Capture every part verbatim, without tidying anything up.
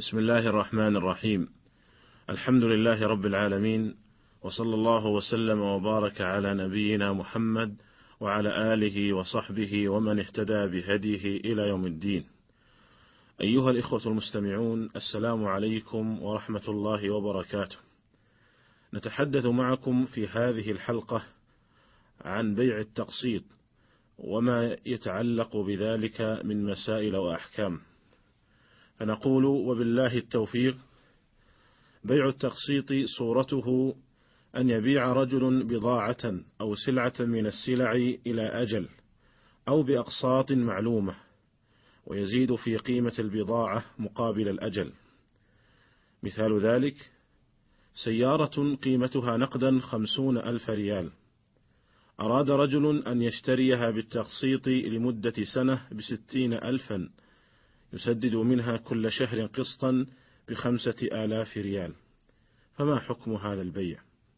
بسم الله الرحمن الرحيم. الحمد لله رب العالمين، وصلى الله وسلم وبارك على نبينا محمد وعلى آله وصحبه ومن اهتدى بهديه إلى يوم الدين. أيها الإخوة المستمعون، السلام عليكم ورحمة الله وبركاته. نتحدث معكم في هذه الحلقة عن بيع التقسيط وما يتعلق بذلك من مسائل وأحكام. فنقول وبالله التوفيق: بيع التقسيط صورته أن يبيع رجل بضاعة أو سلعة من السلع إلى أجل أو بأقساط معلومة، ويزيد في قيمة البضاعة مقابل الأجل. مثال ذلك: سيارة قيمتها نقدا خمسون ألف ريال، أراد رجل أن يشتريها بالتقسيط لمدة سنة بستين ألفا، يسدد منها كل شهر قسطا بخمسة آلاف ريال، فما حكم هذا البيع؟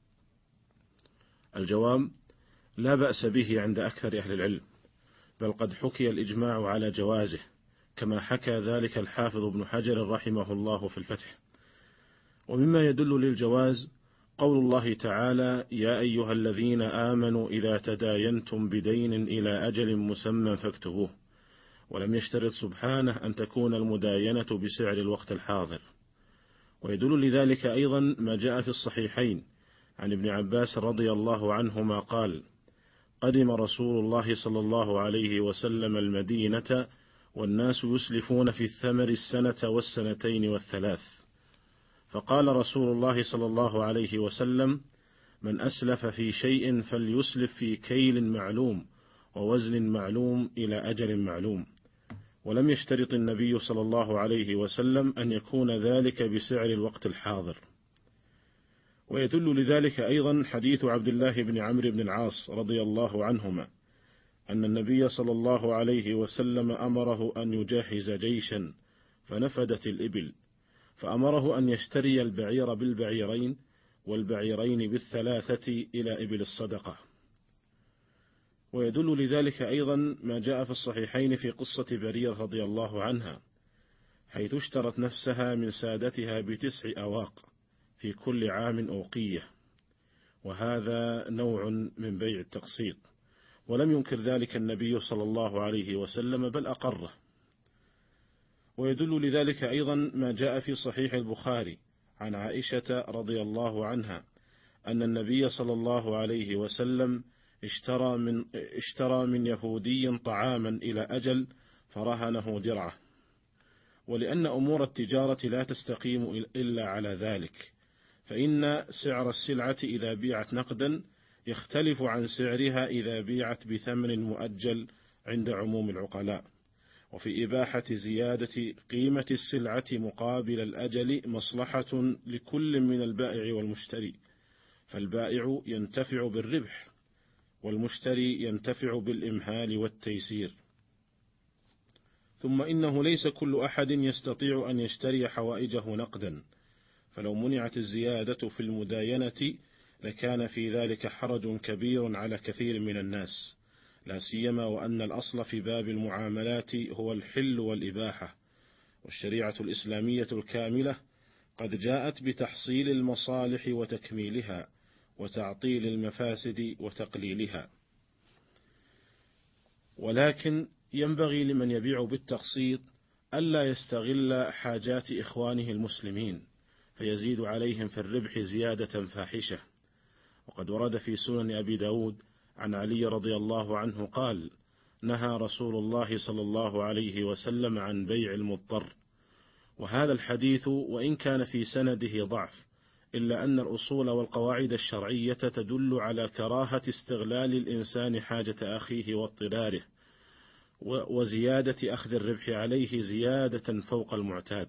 الجواب: لا بأس به عند أكثر أهل العلم، بل قد حكي الإجماع على جوازه، كما حكى ذلك الحافظ ابن حجر رحمه الله في الفتح. ومما يدل للجواز قول الله تعالى: يا أيها الذين آمنوا إذا تداينتم بدين إلى أجل مسمى فاكتبوه، ولم يشترط سبحانه أن تكون المداينة بسعر الوقت الحاضر. ويدل لذلك أيضا ما جاء في الصحيحين عن ابن عباس رضي الله عنهما قال: قدم رسول الله صلى الله عليه وسلم المدينة والناس يسلفون في الثمر السنة والسنتين والثلاث، فقال رسول الله صلى الله عليه وسلم: من أسلف في شيء فليسلف في كيل معلوم ووزن معلوم إلى أجل معلوم. ولم يشترط النبي صلى الله عليه وسلم أن يكون ذلك بسعر الوقت الحاضر. ويدل لذلك أيضا حديث عبد الله بن عمرو بن العاص رضي الله عنهما أن النبي صلى الله عليه وسلم أمره أن يجهز جيشا فنفدت الإبل، فأمره أن يشتري البعير بالبعيرين والبعيرين بالثلاثة إلى إبل الصدقة. ويدل لذلك أيضا ما جاء في الصحيحين في قصة بريرة رضي الله عنها، حيث اشترت نفسها من سادتها بتسع أواق في كل عام أوقية، وهذا نوع من بيع التقسيط، ولم ينكر ذلك النبي صلى الله عليه وسلم بل أقره. ويدل لذلك أيضا ما جاء في صحيح البخاري عن عائشة رضي الله عنها أن النبي صلى الله عليه وسلم اشترى من, اشترى من يهودي طعاما إلى أجل فرهنه درعه، ولأن أمور التجارة لا تستقيم إلا على ذلك، فإن سعر السلعة إذا بيعت نقدا يختلف عن سعرها إذا بيعت بثمن مؤجل عند عموم العقلاء. وفي إباحة زيادة قيمة السلعة مقابل الأجل مصلحة لكل من البائع والمشتري، فالبائع ينتفع بالربح والمشتري ينتفع بالإمهال والتيسير. ثم إنه ليس كل أحد يستطيع أن يشتري حوائجه نقدا، فلو منعت الزيادة في المداينة لكان في ذلك حرج كبير على كثير من الناس، لا سيما وأن الأصل في باب المعاملات هو الحل والإباحة، والشريعة الإسلامية الكاملة قد جاءت بتحصيل المصالح وتكميلها، وتعطيل المفاسد وتقليلها. ولكن ينبغي لمن يبيع بالتقسيط ألا يستغل حاجات إخوانه المسلمين فيزيد عليهم في الربح زيادة فاحشة. وقد ورد في سنن أبي داود عن علي رضي الله عنه قال: نهى رسول الله صلى الله عليه وسلم عن بيع المضطر. وهذا الحديث وإن كان في سنده ضعف، إلا أن الأصول والقواعد الشرعية تدل على كراهة استغلال الإنسان حاجة أخيه واضطراره، وزيادة أخذ الربح عليه زيادة فوق المعتاد.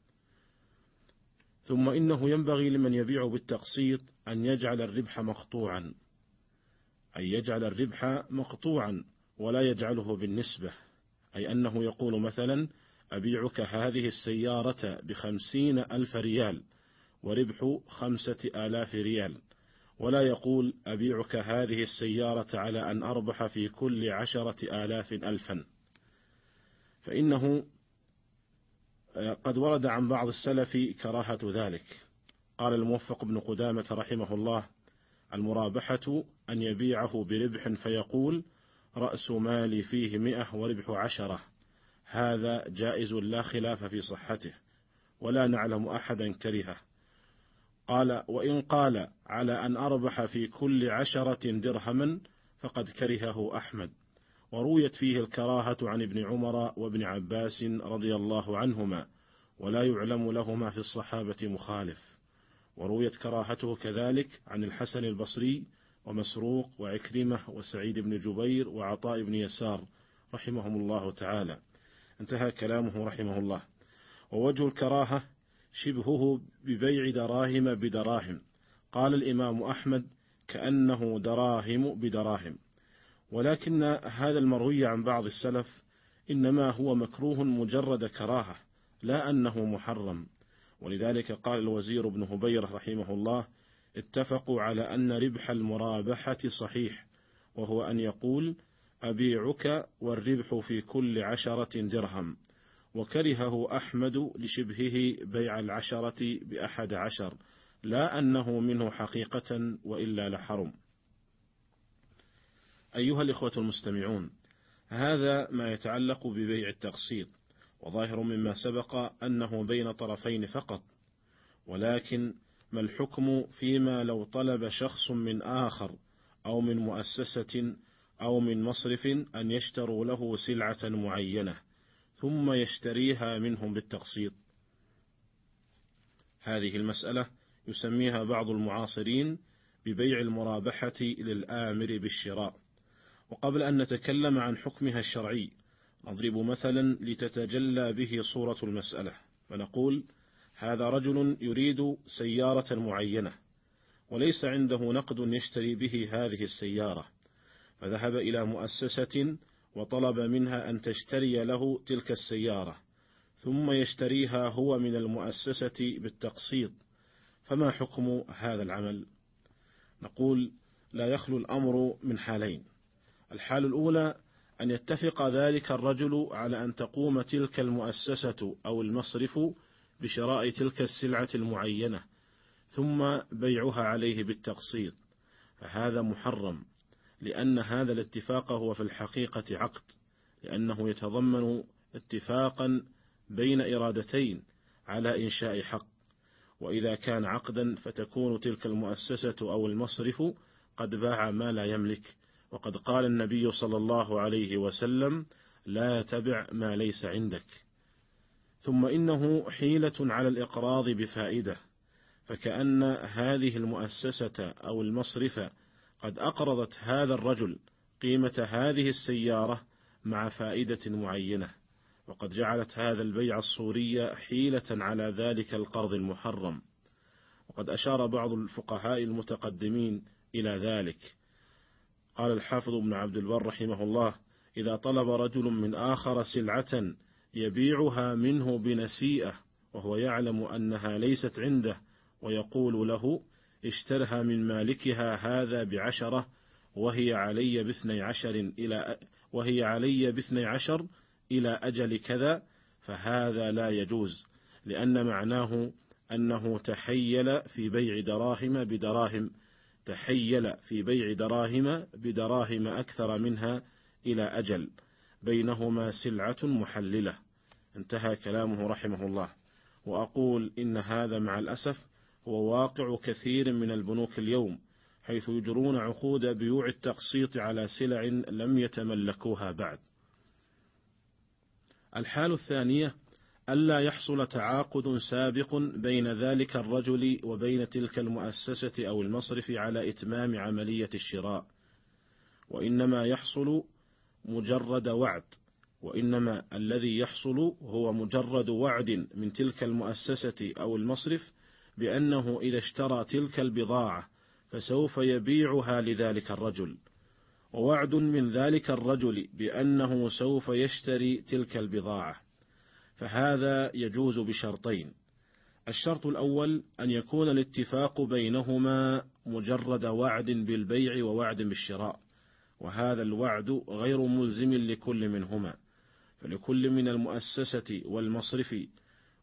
ثم إنه ينبغي لمن يبيع بالتقسيط أن يجعل الربح مقطوعا، أي يجعل الربح مقطوعا ولا يجعله بالنسبة، أي أنه يقول مثلا: أبيعك هذه السيارة بخمسين ألف ريال وربح خمسة آلاف ريال، ولا يقول: أبيعك هذه السيارة على أن أربح في كل عشرة آلاف ألفا، فإنه قد ورد عن بعض السلف كراهة ذلك. قال الموفق بن قدامة رحمه الله: المرابحة أن يبيعه بربح فيقول: رأس مالي فيه مئة وربح عشرة، هذا جائز لا خلاف في صحته، ولا نعلم أحدا كرهه. قال: وإن قال على أن أربح في كل عشرة درهما فقد كرهه أحمد. ورويت فيه الكراهة عن ابن عمر وابن عباس رضي الله عنهما، ولا يعلم لهما في الصحابة مخالف. ورويت كراهته كذلك عن الحسن البصري ومسروق وعكرمة وسعيد بن جبير وعطاء بن يسار رحمهم الله تعالى. انتهى كلامه رحمه الله. ووجه الكراهة شبهه ببيع دراهم بدراهم. قال الإمام أحمد: كأنه دراهم بدراهم. ولكن هذا المروي عن بعض السلف إنما هو مكروه مجرد كراهة، لا أنه محرم. ولذلك قال الوزير بن هبيرة رحمه الله: اتفقوا على أن ربح المرابحة صحيح، وهو أن يقول: أبيعك والربح في كل عشرة درهم. وكرهه أحمد لشبهه بيع العشرة بأحد عشر، لا أنه منه حقيقة، وإلا لحرم. أيها الإخوة المستمعون، هذا ما يتعلق ببيع التقسيط، وظاهر مما سبق أنه بين طرفين فقط. ولكن ما الحكم فيما لو طلب شخص من آخر أو من مؤسسة أو من مصرف أن يشتروا له سلعة معينة ثم يشتريها منهم بالتقسيط؟ هذه المسألة يسميها بعض المعاصرين ببيع المرابحة للآمر بالشراء. وقبل أن نتكلم عن حكمها الشرعي نضرب مثلا لتتجلى به صورة المسألة، فنقول: هذا رجل يريد سيارة معينة وليس عنده نقد يشتري به هذه السيارة، فذهب إلى مؤسسة وطلب منها أن تشتري له تلك السيارة ثم يشتريها هو من المؤسسة بالتقسيط، فما حكم هذا العمل؟ نقول: لا يخلو الأمر من حالين. الحال الأولى أن يتفق ذلك الرجل على أن تقوم تلك المؤسسة أو المصرف بشراء تلك السلعة المعينة ثم بيعها عليه بالتقسيط، فهذا محرم، لأن هذا الاتفاق هو في الحقيقة عقد، لأنه يتضمن اتفاقا بين إرادتين على إنشاء حق. وإذا كان عقدا فتكون تلك المؤسسة أو المصرف قد باع ما لا يملك، وقد قال النبي صلى الله عليه وسلم: لا تبع ما ليس عندك. ثم إنه حيلة على الإقراض بفائدة، فكأن هذه المؤسسة أو المصرف قد أقرضت هذا الرجل قيمة هذه السيارة مع فائدة معينة، وقد جعلت هذا البيع الصوري حيلة على ذلك القرض المحرم. وقد أشار بعض الفقهاء المتقدمين إلى ذلك. قال الحافظ ابن عبد البر رحمه الله: إذا طلب رجل من آخر سلعة يبيعها منه بنسيئة وهو يعلم أنها ليست عنده، ويقول له: اشترها من مالكها هذا بعشرة وهي علي باثني عشر إلى وهي علي باثني عشر إلى أجل كذا، فهذا لا يجوز، لأن معناه أنه تحيل في بيع دراهم بدراهم تحيل في بيع دراهم بدراهم أكثر منها إلى أجل بينهما سلعة محللة. انتهى كلامه رحمه الله. وأقول إن هذا مع الأسف هو واقع كثير من البنوك اليوم، حيث يجرون عقود بيوع التقسيط على سلع لم يتملكوها بعد. الحال الثانية: ألا يحصل تعاقد سابق بين ذلك الرجل وبين تلك المؤسسة أو المصرف على إتمام عملية الشراء، وإنما يحصل مجرد وعد وإنما الذي يحصل هو مجرد وعد من تلك المؤسسة أو المصرف بأنه إذا اشترى تلك البضاعة فسوف يبيعها لذلك الرجل، ووعد من ذلك الرجل بأنه سوف يشتري تلك البضاعة. فهذا يجوز بشرطين: الشرط الأول أن يكون الاتفاق بينهما مجرد وعد بالبيع ووعد بالشراء، وهذا الوعد غير ملزم لكل منهما، فلكل من المؤسسة والمصرف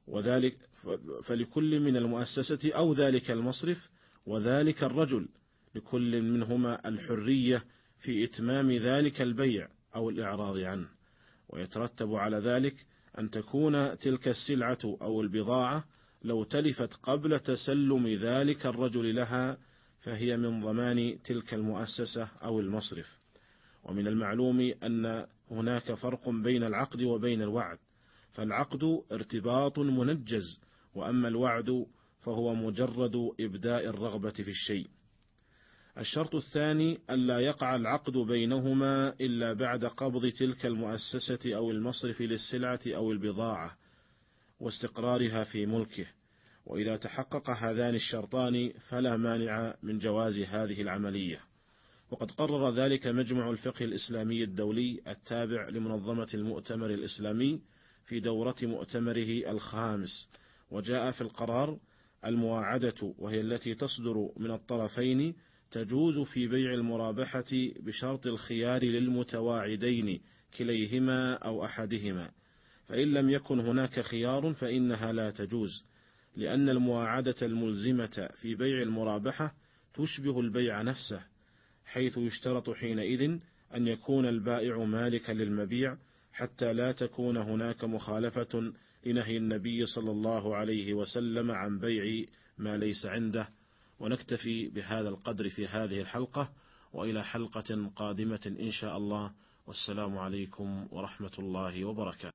وذلك فلكل من المؤسسة أو ذلك المصرف وذلك الرجل لكل منهما الحرية في إتمام ذلك البيع أو الإعراض عنه، ويترتب على ذلك أن تكون تلك السلعة أو البضاعة لو تلفت قبل تسلم ذلك الرجل لها فهي من ضمان تلك المؤسسة أو المصرف. ومن المعلوم أن هناك فرق بين العقد وبين الوعد، فالعقد ارتباط منجز، وأما الوعد فهو مجرد إبداء الرغبة في الشيء. الشرط الثاني ألا يقع العقد بينهما إلا بعد قبض تلك المؤسسة أو المصرف للسلعة أو البضاعة واستقرارها في ملكه، وإذا تحقق هذان الشرطان فلا مانع من جواز هذه العملية. وقد قرر ذلك مجمع الفقه الإسلامي الدولي التابع لمنظمة المؤتمر الإسلامي في دورة مؤتمره الخامس، وجاء في القرار: المواعدة وهي التي تصدر من الطرفين تجوز في بيع المرابحة بشرط الخيار للمتواعدين كليهما أو أحدهما، فإن لم يكن هناك خيار فإنها لا تجوز، لأن المواعدة الملزمة في بيع المرابحة تشبه البيع نفسه، حيث يشترط حينئذ أن يكون البائع مالكا للمبيع حتى لا تكون هناك مخالفة لنهي النبي صلى الله عليه وسلم عن بيع ما ليس عنده. ونكتفي بهذا القدر في هذه الحلقة، وإلى حلقة قادمة إن شاء الله، والسلام عليكم ورحمة الله وبركاته.